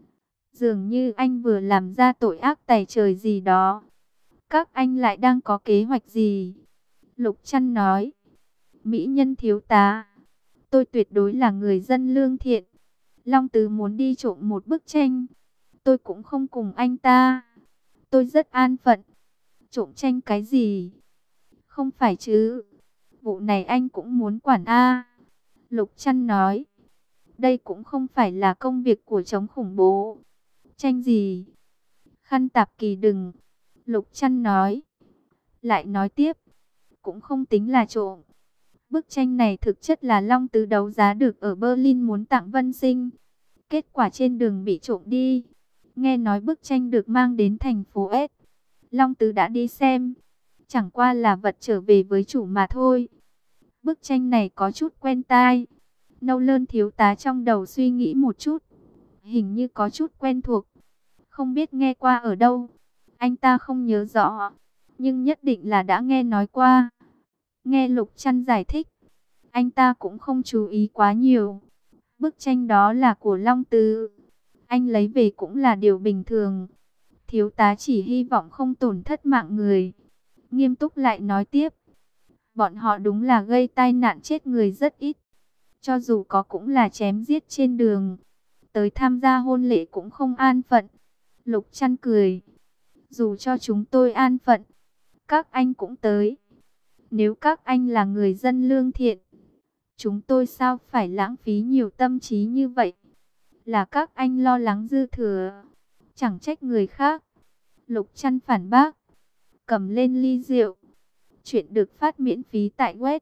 dường như anh vừa làm ra tội ác tày trời gì đó. Các anh lại đang có kế hoạch gì? Lục Trăn nói, mỹ nhân thiếu tá, tôi tuyệt đối là người dân lương thiện. Long Tứ muốn đi trộm một bức tranh, tôi cũng không cùng anh ta. Tôi rất an phận. Trộm tranh cái gì? Không phải chứ? Vụ này anh cũng muốn quản a? Lục Trăn nói, đây cũng không phải là công việc của chống khủng bố. Tranh gì? Khăn tạp kỳ đừng. Lục Trăn nói. Lại nói tiếp, cũng không tính là trộm. Bức tranh này thực chất là Long Tứ đấu giá được ở Berlin muốn tặng Vân Sinh. Kết quả trên đường bị trộm đi. Nghe nói bức tranh được mang đến thành phố S. Long Tứ đã đi xem. Chẳng qua là vật trở về với chủ mà thôi. Bức tranh này có chút quen tai. Nâu lơn thiếu tá trong đầu suy nghĩ một chút. Hình như có chút quen thuộc. Không biết nghe qua ở đâu. Anh ta không nhớ rõ, nhưng nhất định là đã nghe nói qua. Nghe Lục Trăn giải thích, anh ta cũng không chú ý quá nhiều. Bức tranh đó là của Long Tứ, anh lấy về cũng là điều bình thường. Thiếu tá chỉ hy vọng không tổn thất mạng người. Nghiêm túc lại nói tiếp, Bọn họ đúng là gây tai nạn chết người rất ít. Cho dù có cũng là chém giết trên đường. Tới tham gia hôn lễ cũng không an phận. Lục Trăn cười. Dù cho chúng tôi an phận, các anh cũng tới. Nếu các anh là người dân lương thiện, chúng tôi sao phải lãng phí nhiều tâm trí như vậy? Là các anh lo lắng dư thừa, chẳng trách người khác. Lục Trăn phản bác, cầm lên ly rượu. Chuyện được phát miễn phí tại web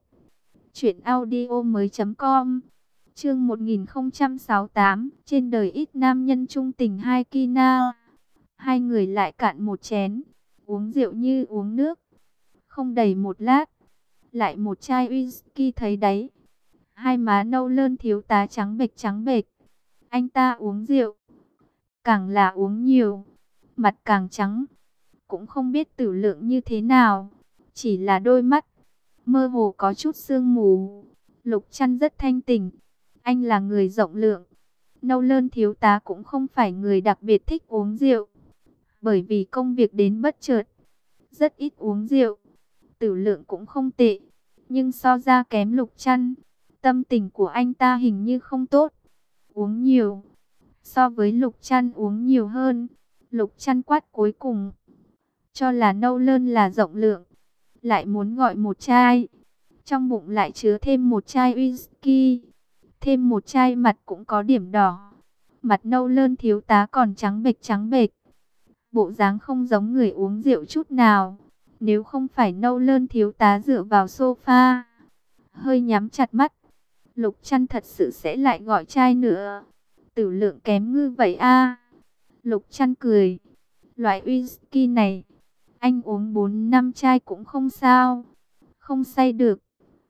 truyệnaudiomoi.com. Chương 1068, trên đời ít nam nhân trung tình hai Kina. Hai người lại cạn một chén, uống rượu như uống nước. Không đầy một lát, lại một chai whisky thấy đáy. Hai má nâu lơn thiếu tá trắng bệch trắng bệch. Anh ta uống rượu, càng là uống nhiều, mặt càng trắng. Cũng không biết tử lượng như thế nào, chỉ là đôi mắt mơ hồ có chút sương mù. Lục Trăn rất thanh tỉnh. Anh là người rộng lượng. Nâu lơn thiếu tá cũng không phải người đặc biệt thích uống rượu, bởi vì công việc đến bất chợt, rất ít uống rượu. Tử lượng cũng không tệ, nhưng so ra kém Lục Trăn. Tâm tình của anh ta hình như không tốt. Uống nhiều, so với Lục Trăn uống nhiều hơn. Lục Trăn quát cuối cùng, cho là nâu lơn là rộng lượng, lại muốn gọi một chai. Trong bụng lại chứa thêm một chai whisky, thêm một chai, mặt cũng có điểm đỏ. Mặt nâu lơn thiếu tá còn trắng bệch trắng bệch, bộ dáng không giống người uống rượu chút nào. Nếu không phải nâu lơn thiếu tá dựa vào sofa, hơi nhắm chặt mắt, Lục Trăn thật sự sẽ lại gọi chai nữa. Tử lượng kém ngư vậy a. Lục Trăn cười. Loại whisky này, anh uống 4-5 chai cũng không sao, không say được.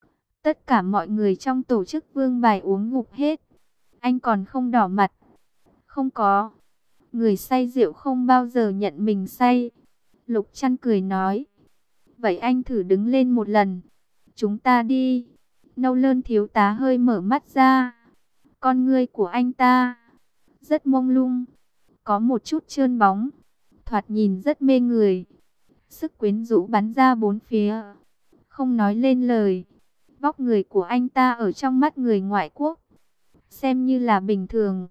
Tất cả mọi người trong tổ chức Vương Bài uống ngụp hết. Anh còn không đỏ mặt. Không có. Người say rượu không bao giờ nhận mình say. Lục Trăn cười nói. Vậy anh thử đứng lên một lần. Chúng ta đi. Nâu lơn thiếu tá hơi mở mắt ra. Con ngươi của anh ta rất mông lung, có một chút trơn bóng, thoạt nhìn rất mê người. Sức quyến rũ bắn ra bốn phía, không nói lên lời. Vóc người của anh ta ở trong mắt người ngoại quốc xem như là bình thường.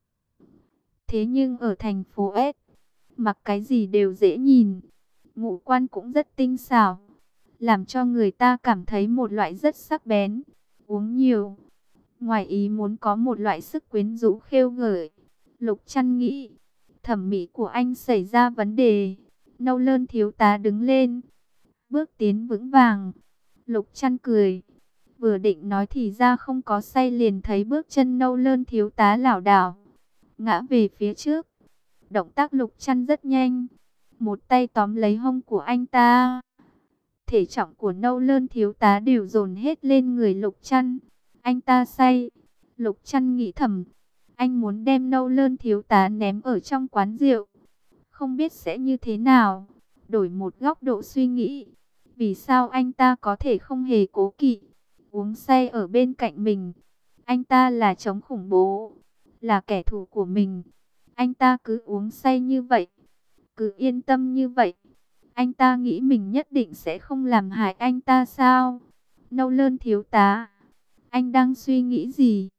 Thế nhưng ở thành phố S, mặc cái gì đều dễ nhìn. Ngũ quan cũng rất tinh xảo, làm cho người ta cảm thấy một loại rất sắc bén. Uống nhiều, ngoài ý muốn có một loại sức quyến rũ khêu gợi. Lục Trăn nghĩ, thẩm mỹ của anh xảy ra vấn đề. Nâu lơn thiếu tá đứng lên, bước tiến vững vàng. Lục Trăn cười, vừa định nói thì ra không có say, liền thấy bước chân nâu lơn thiếu tá lảo đảo, ngã về phía trước. Động tác Lục Trăn rất nhanh, một tay tóm lấy hông của anh ta. Thể trọng của nâu lơn thiếu tá đều dồn hết lên người Lục Trăn. Anh ta say. Lục Trăn nghĩ thầm, anh muốn đem nâu lơn thiếu tá ném ở trong quán rượu, không biết sẽ như thế nào. Đổi một góc độ suy nghĩ, vì sao anh ta có thể không hề cố kỵ uống say ở bên cạnh mình? Anh ta là chống khủng bố, là kẻ thù của mình. Anh ta cứ uống say như vậy, cứ yên tâm như vậy. Anh ta nghĩ mình nhất định sẽ không làm hại anh ta sao? Nâu lơn thiếu tá, anh đang suy nghĩ gì?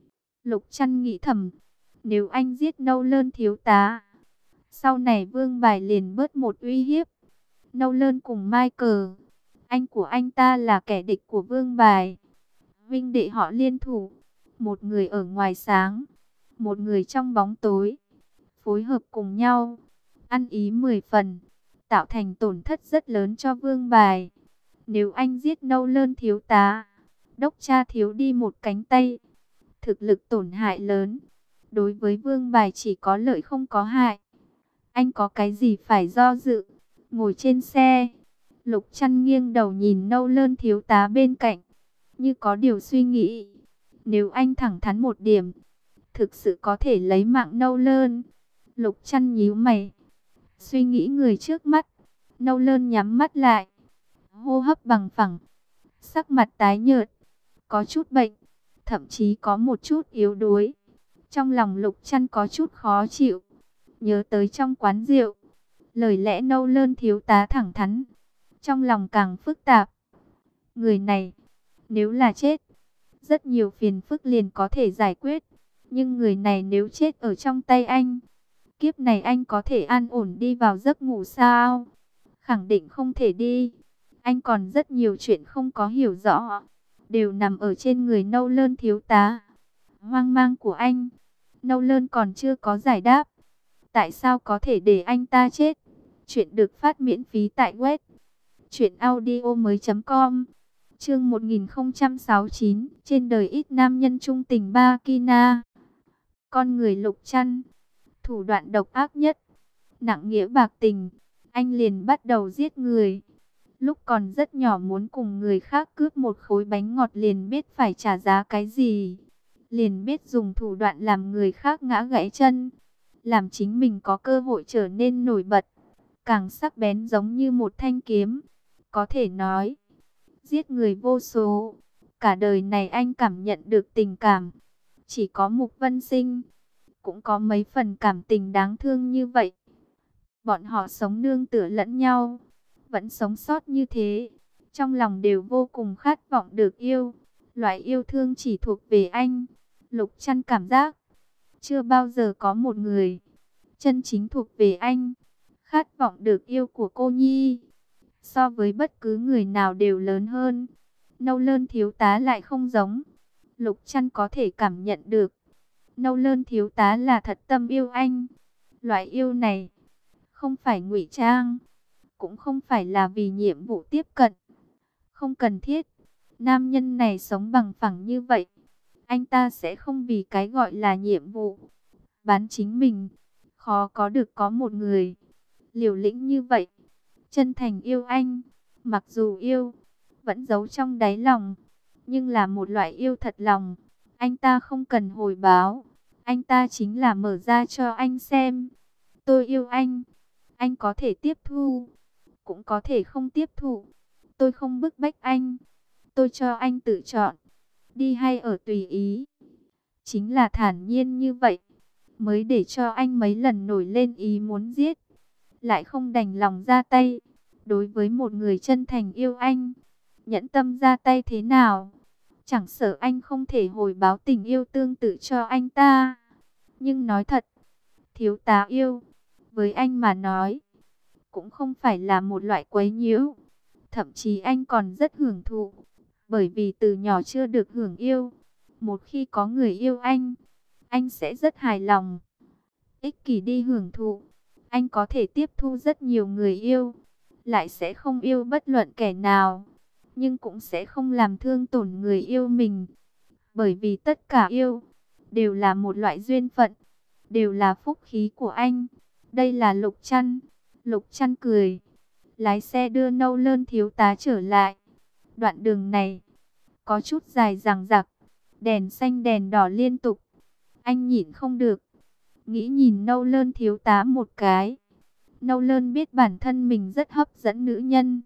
Lục Trăn nghĩ thầm, nếu anh giết nâu lơn thiếu tá, sau này Vương Bài liền bớt một uy hiếp. Nâu lơn cùng Michael, anh của anh ta là kẻ địch của Vương Bài. Huynh đệ họ liên thủ, một người ở ngoài sáng, một người trong bóng tối, phối hợp cùng nhau, ăn ý 10 phần, tạo thành tổn thất rất lớn cho Vương Bài. Nếu anh giết nâu lơn thiếu tá, Đốc cha thiếu đi một cánh tay, thực lực tổn hại lớn. Đối với Vương Bài chỉ có lợi không có hại. Anh có cái gì phải do dự? Ngồi trên xe, Lục Trăn nghiêng đầu nhìn nâu lơn thiếu tá bên cạnh, như có điều suy nghĩ. Nếu anh thẳng thắn một điểm, thực sự có thể lấy mạng nâu lơn. Lục Trăn nhíu mày, suy nghĩ người trước mắt. Nâu lơn nhắm mắt lại, hô hấp bằng phẳng, sắc mặt tái nhợt, có chút bệnh, thậm chí có một chút yếu đuối. Trong lòng Lục Trăn có chút khó chịu, nhớ tới trong quán rượu, lời lẽ nâu lơn thiếu tá thẳng thắn, trong lòng càng phức tạp. Người này, nếu là chết, rất nhiều phiền phức liền có thể giải quyết. Nhưng người này nếu chết ở trong tay anh, kiếp này anh có thể an ổn đi vào giấc ngủ sao? Khẳng định không thể đi. Anh còn rất nhiều chuyện không có hiểu rõ, đều nằm ở trên người Nâu Lơn thiếu tá. Hoang mang của anh, Nâu Lơn còn chưa có giải đáp. Tại sao có thể để anh ta chết? Chuyện được phát miễn phí tại web truyệnaudiomoi.com. Chương 1069, trên đời ít nam nhân trung tình ba Kina. Con người Lục Trăn, thủ đoạn độc ác nhất, nặng nghĩa bạc tình, anh liền bắt đầu giết người. Lúc còn rất nhỏ muốn cùng người khác cướp một khối bánh ngọt liền biết phải trả giá cái gì. Liền biết dùng thủ đoạn làm người khác ngã gãy chân, làm chính mình có cơ hội trở nên nổi bật, càng sắc bén giống như một thanh kiếm. Có thể nói, giết người vô số, cả đời này anh cảm nhận được tình cảm. Chỉ có Mục Vân Sinh, cũng có mấy phần cảm tình đáng thương như vậy. Bọn họ sống nương tựa lẫn nhau, vẫn sống sót như thế, trong lòng đều vô cùng khát vọng được yêu. Loại yêu thương chỉ thuộc về anh. Lục Trăn cảm giác, chưa bao giờ có một người chân chính thuộc về anh. Khát vọng được yêu của cô Nhi, so với bất cứ người nào đều lớn hơn. Nâu Lơn thiếu tá lại không giống. Lục Trăn có thể cảm nhận được, Nâu Lơn thiếu tá là thật tâm yêu anh. Loại yêu này, không phải ngụy trang, cũng không phải là vì nhiệm vụ tiếp cận. Không cần thiết. Nam nhân này sống bằng phẳng như vậy, anh ta sẽ không vì cái gọi là nhiệm vụ bán chính mình. Khó có được có một người liều lĩnh như vậy, chân thành yêu anh. Mặc dù yêu vẫn giấu trong đáy lòng, nhưng là một loại yêu thật lòng. Anh ta không cần hồi báo, anh ta chính là mở ra cho anh xem. Tôi yêu anh có thể tiếp thu, cũng có thể không tiếp thụ. Tôi không bức bách anh, tôi cho anh tự chọn, đi hay ở tùy ý. Chính là thản nhiên như vậy, mới để cho anh mấy lần nổi lên ý muốn giết, lại không đành lòng ra tay. Đối với một người chân thành yêu anh, nhẫn tâm ra tay thế nào? Chẳng sợ anh không thể hồi báo tình yêu tương tự cho anh ta. Nhưng nói thật, thiếu tá yêu, với anh mà nói, cũng không phải là một loại quấy nhiễu. Thậm chí anh còn rất hưởng thụ, bởi vì từ nhỏ chưa được hưởng yêu. Một khi có người yêu anh sẽ rất hài lòng. Ích kỷ đi hưởng thụ, anh có thể tiếp thu rất nhiều người yêu, lại sẽ không yêu bất luận kẻ nào, nhưng cũng sẽ không làm thương tổn người yêu mình. Bởi vì tất cả yêu đều là một loại duyên phận, đều là phúc khí của anh. Đây là Lục Trăn. Lục Trăn cười, lái xe đưa Nâu Lơn thiếu tá trở lại. Đoạn đường này có chút dài dằng dặc, đèn xanh đèn đỏ liên tục. Anh nhịn không được, nghĩ nhìn Nâu Lơn thiếu tá một cái. Nâu Lơn biết bản thân mình rất hấp dẫn nữ nhân,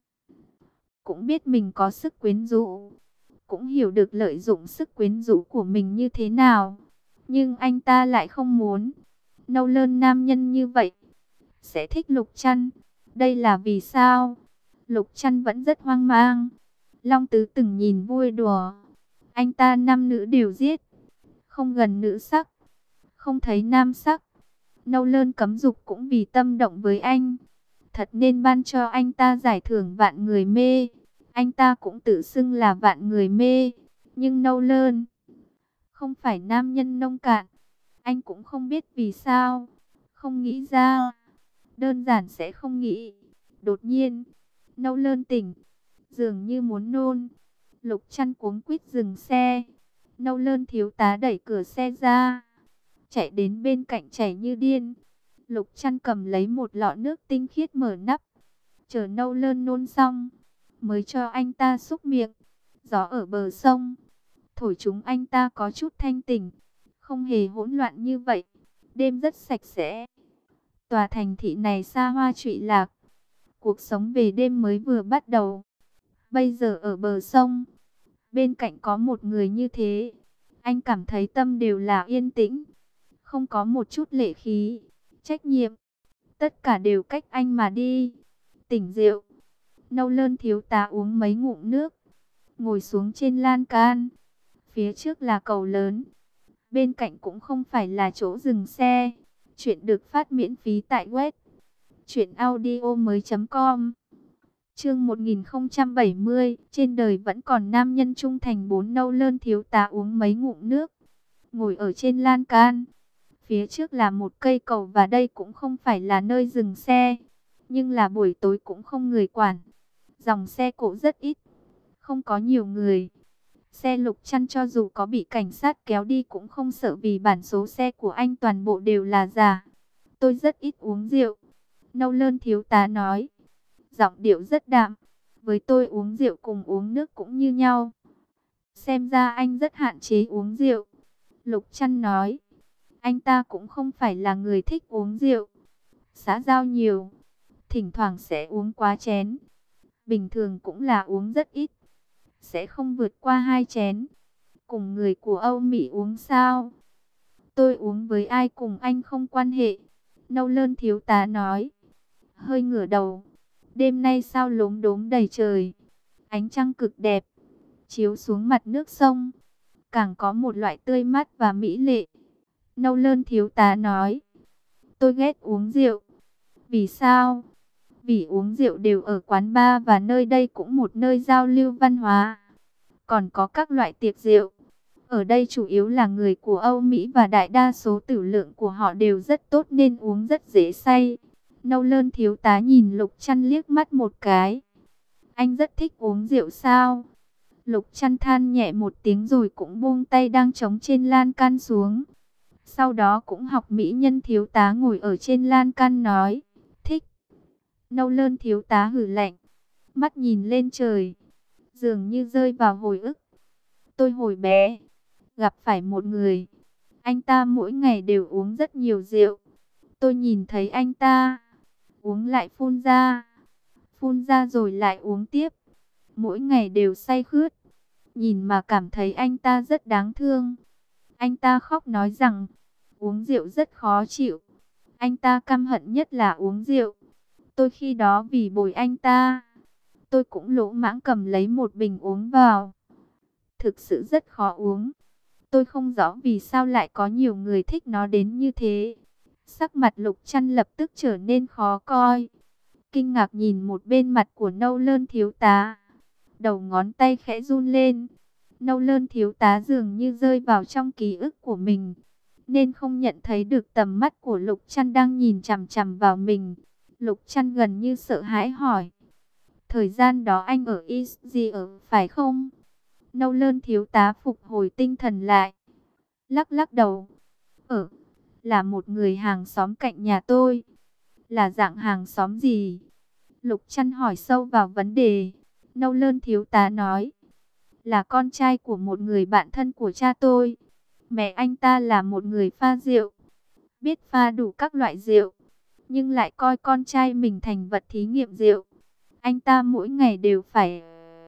cũng biết mình có sức quyến rũ, cũng hiểu được lợi dụng sức quyến rũ của mình như thế nào. Nhưng anh ta lại không muốn Nâu Lơn nam nhân như vậy sẽ thích Lục Trăn. Đây là vì sao? Lục Trăn vẫn rất hoang mang. Long Tứ từng nhìn vui đùa, anh ta nam nữ đều giết, không gần nữ sắc, không thấy nam sắc. Nâu Lơn cấm dục cũng vì tâm động với anh, thật nên ban cho anh ta giải thưởng vạn người mê. Anh ta cũng tự xưng là vạn người mê. Nhưng Nâu Lơn không phải nam nhân nông cạn. Anh cũng không biết vì sao, không nghĩ ra, đơn giản sẽ không nghĩ. Đột nhiên, Nâu Lơn tỉnh, dường như muốn nôn. Lục Trăn cuống quýt dừng xe. Nâu Lơn thiếu tá đẩy cửa xe ra, chạy đến bên cạnh chảy như điên. Lục Trăn cầm lấy một lọ nước tinh khiết mở nắp, chờ Nâu Lơn nôn xong, mới cho anh ta xúc miệng. Gió ở bờ sông thổi chúng anh ta có chút thanh tỉnh, không hề hỗn loạn như vậy. Đêm rất sạch sẽ. Tòa thành thị này xa hoa trụy lạc, cuộc sống về đêm mới vừa bắt đầu. Bây giờ ở bờ sông, bên cạnh có một người như thế, anh cảm thấy tâm đều là yên tĩnh, không có một chút lệ khí, trách nhiệm, tất cả đều cách anh mà đi. Tỉnh rượu, Nâu Lơn thiếu tá uống mấy ngụm nước, ngồi xuống trên lan can. Phía trước là cầu lớn, bên cạnh cũng không phải là chỗ dừng xe. Chuyện được phát miễn phí tại web truyệnaudiomoi.com. Chương 1070, trên đời vẫn còn nam nhân trung thành. Bốn nâu lơn thiếu tá uống mấy ngụm nước, ngồi ở trên lan can. Phía trước là một cây cầu và đây cũng không phải là nơi dừng xe, nhưng là buổi tối cũng không người quản. Dòng xe cộ rất ít, không có nhiều người. Xe Lục Chăn cho dù có bị cảnh sát kéo đi cũng không sợ vì bản số xe của anh toàn bộ đều là giả. Tôi rất ít uống rượu, nâu lơn thiếu tá nói. Giọng điệu rất đạm. Với tôi uống rượu cùng uống nước cũng như nhau. Xem ra anh rất hạn chế uống rượu. Lục Chăn nói. Anh ta cũng không phải là người thích uống rượu, xã giao nhiều, thỉnh thoảng sẽ uống quá chén. Bình thường cũng là uống rất ít, sẽ không vượt qua 2 chén. Cùng người của Âu Mỹ uống sao? Tôi uống với ai cùng anh không quan hệ, nâu lơn thiếu tá nói. Hơi ngửa đầu. Đêm nay sao lốm đốm đầy trời, ánh trăng cực đẹp, chiếu xuống mặt nước sông, càng có một loại tươi mát và mỹ lệ. Nâu lơn thiếu tá nói. Tôi ghét uống rượu. Vì sao? Vì uống rượu đều ở quán bar và nơi đây cũng một nơi giao lưu văn hóa. Còn có các loại tiệc rượu. Ở đây chủ yếu là người của Âu Mỹ và đại đa số tử lượng của họ đều rất tốt nên uống rất dễ say. Nâu lơn thiếu tá nhìn Lục Chăn liếc mắt một cái. Anh rất thích uống rượu sao? Lục Chăn than nhẹ một tiếng rồi cũng buông tay đang chống trên lan can xuống. Sau đó cũng học mỹ nhân thiếu tá ngồi ở trên lan can nói. Thích. Nâu lơn thiếu tá hử lạnh, mắt nhìn lên trời, dường như rơi vào hồi ức. Tôi hồi bé gặp phải một người, anh ta mỗi ngày đều uống rất nhiều rượu. Tôi nhìn thấy anh ta uống lại phun ra rồi lại uống tiếp, mỗi ngày đều say khướt. Nhìn mà cảm thấy anh ta rất đáng thương. Anh ta khóc nói rằng uống rượu rất khó chịu. Anh ta căm hận nhất là uống rượu. Tôi khi đó vì bồi anh ta, tôi cũng lỗ mãng cầm lấy một bình uống vào. Thực sự rất khó uống. Tôi không rõ vì sao lại có nhiều người thích nó đến như thế. Sắc mặt Lục Chăn lập tức trở nên khó coi. Kinh ngạc nhìn một bên mặt của nâu lơn thiếu tá. Đầu ngón tay khẽ run lên. Nâu lơn thiếu tá dường như rơi vào trong ký ức của mình, nên không nhận thấy được tầm mắt của Lục Chăn đang nhìn chằm chằm vào mình. Lục Chăn gần như sợ hãi hỏi. Thời gian đó anh ở Easy ở phải không? Nâu lơn thiếu tá phục hồi tinh thần lại, lắc lắc đầu. Là một người hàng xóm cạnh nhà tôi. Là dạng hàng xóm gì? Lục Chăn hỏi sâu vào vấn đề. Nâu lơn thiếu tá nói. Là con trai của một người bạn thân của cha tôi. Mẹ anh ta là một người pha rượu, biết pha đủ các loại rượu, nhưng lại coi con trai mình thành vật thí nghiệm rượu. Anh ta mỗi ngày đều phải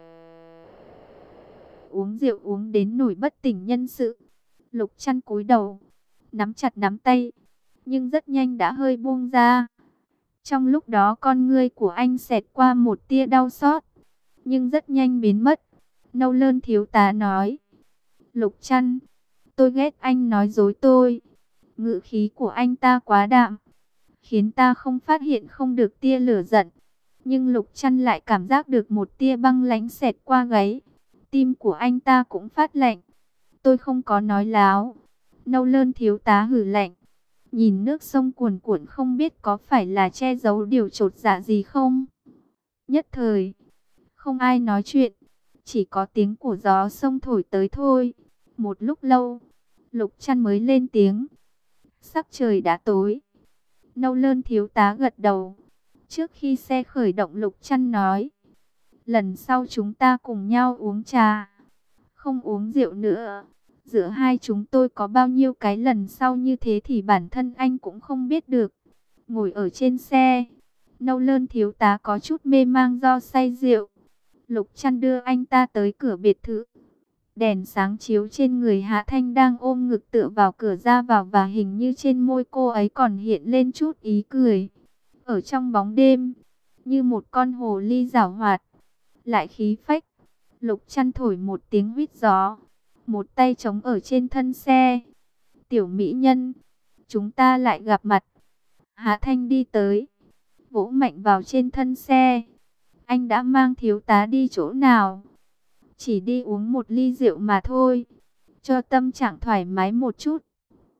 uống rượu uống đến nổi bất tỉnh nhân sự. Lục Chăn cúi đầu, nắm chặt nắm tay, nhưng rất nhanh đã hơi buông ra. Trong lúc đó con ngươi của anh xẹt qua một tia đau xót, nhưng rất nhanh biến mất. Nâu lơn thiếu tá nói. Lục Chăn, tôi ghét anh nói dối tôi. Ngữ khí của anh ta quá đạm, khiến ta không phát hiện không được tia lửa giận. Nhưng Lục Chăn lại cảm giác được một tia băng lãnh xẹt qua gáy. Tim của anh ta cũng phát lạnh. Tôi không có nói láo. Nâu lơn thiếu tá hử lạnh, nhìn nước sông cuồn cuộn không biết có phải là che giấu điều chột dạ gì không. Nhất thời, không ai nói chuyện, chỉ có tiếng của gió sông thổi tới thôi. Một lúc lâu, Lục Chăn mới lên tiếng. Sắc trời đã tối. Nâu lơn thiếu tá gật đầu. Trước khi xe khởi động, Lục Chăn nói. Lần sau chúng ta cùng nhau uống trà, không uống rượu nữa. Giữa hai chúng tôi có bao nhiêu cái lần sau như thế thì bản thân anh cũng không biết được. Ngồi ở trên xe, nâu lơn thiếu tá có chút mê mang do say rượu. Lục Chăn đưa anh ta tới cửa biệt thự. Đèn sáng chiếu trên người Hạ Thanh đang ôm ngực tựa vào cửa ra vào và hình như trên môi cô ấy còn hiện lên chút ý cười. Ở trong bóng đêm, như một con hồ ly giảo hoạt, lại khí phách. Lục Trăn thổi một tiếng huýt gió, một tay chống ở trên thân xe. Tiểu mỹ nhân, chúng ta lại gặp mặt. Hạ Thanh đi tới, vỗ mạnh vào trên thân xe. Anh đã mang thiếu tá đi chỗ nào? Chỉ đi uống một ly rượu mà thôi, cho tâm trạng thoải mái một chút.